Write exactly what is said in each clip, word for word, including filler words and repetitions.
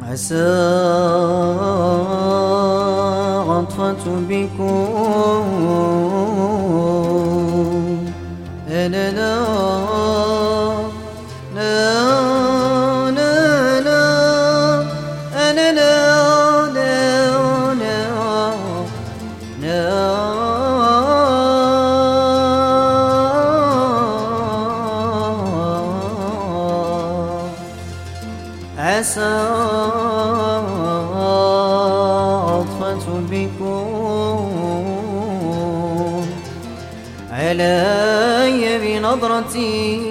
عسى عطفة بكم أنا لا لا لا لا أنا لا لا لا لا عسى عطفة بكم علي بنظرتي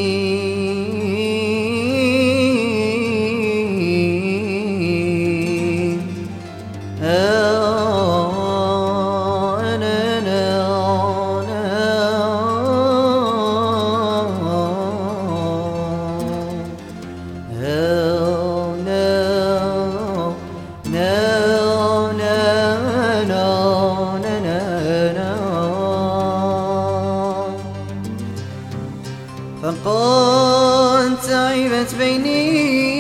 فقد تعبت بيني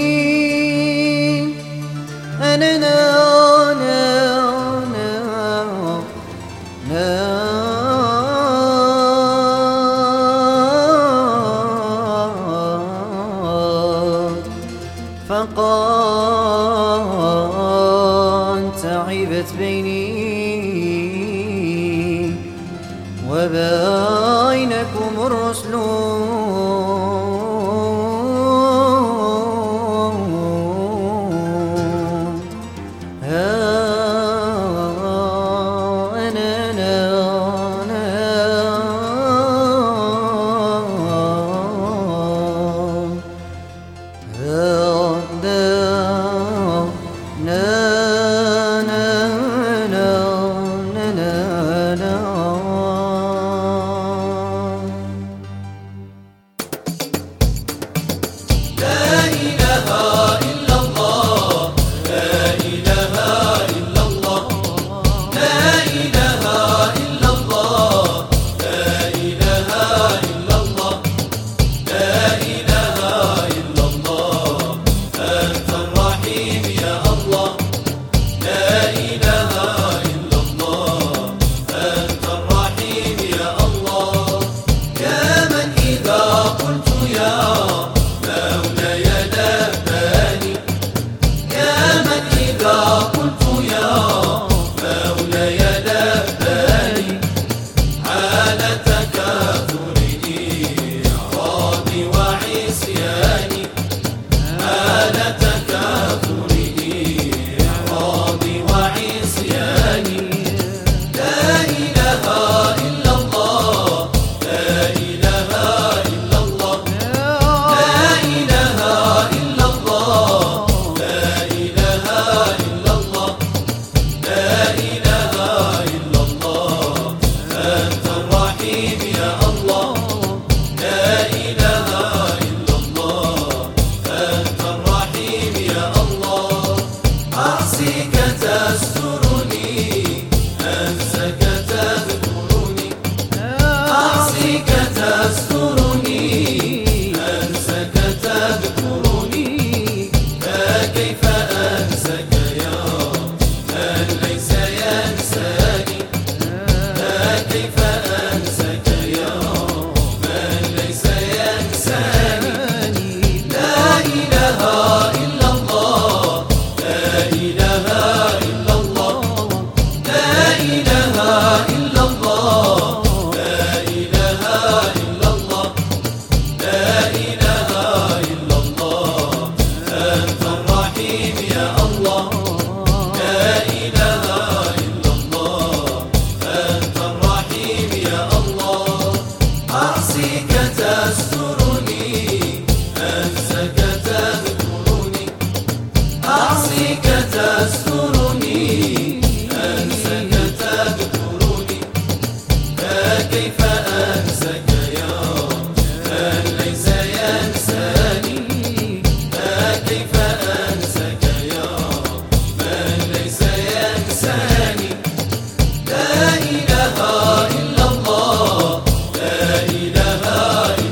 أنا لا لا لا لا فقد تعبت بيني وبينكم الرسل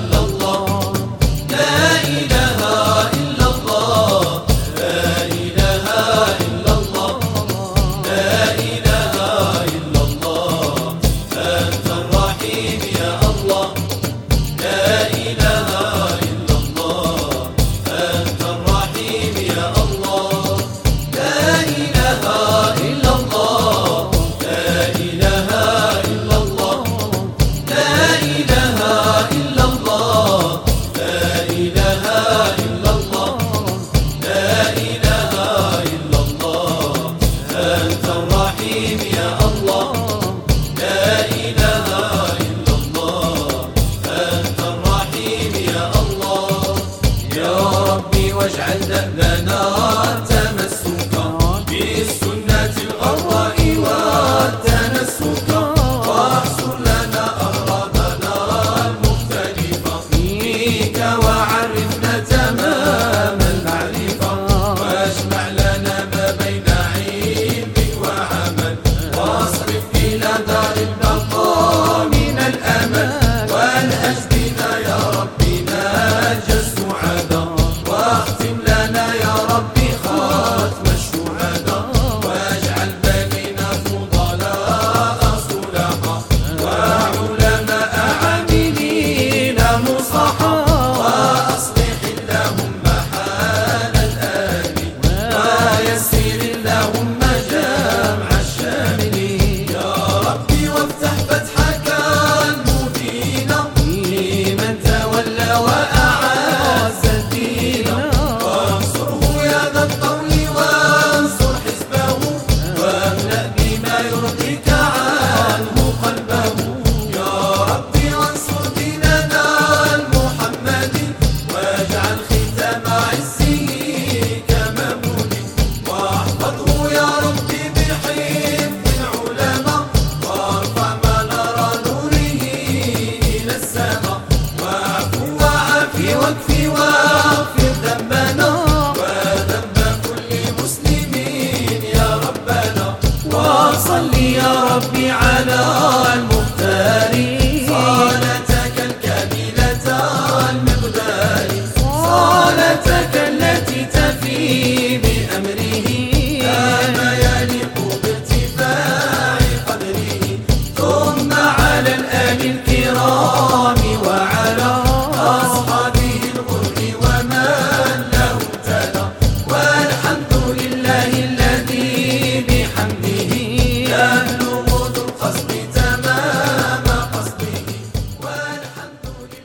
لا إله إلا الله لا إله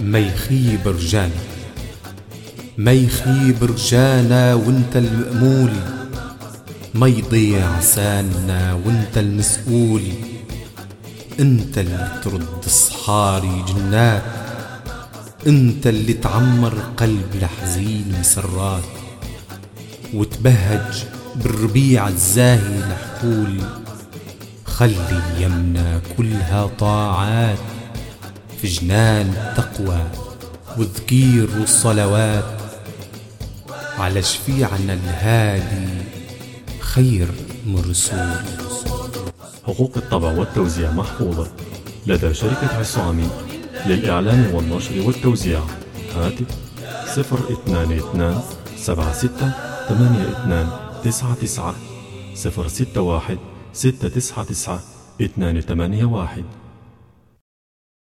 ما يخيب رجانا، ما يخيب رجانا وانت المأمول، ما يضيع ساننا وانت المسؤول. انت اللي ترد الصحاري جنات، انت اللي تعمر قلب الحزين مسرات، وتبهج بالربيع الزاهي الحقول. خلي يمنا كلها طاعات في جنان التقوى والذكير والصلوات، على شفيعنا الهادي خير مرسول. حقوق الطبع والتوزيع محفوظة لدى شركة عصامي للإعلان والنشر والتوزيع. هاتف صفر اثنان اثنان سبعة ستة ثمانية اثنان تسعة تسعة صفر ستة واحد ستة تسعة تسعة اثنان ثمانية واحد.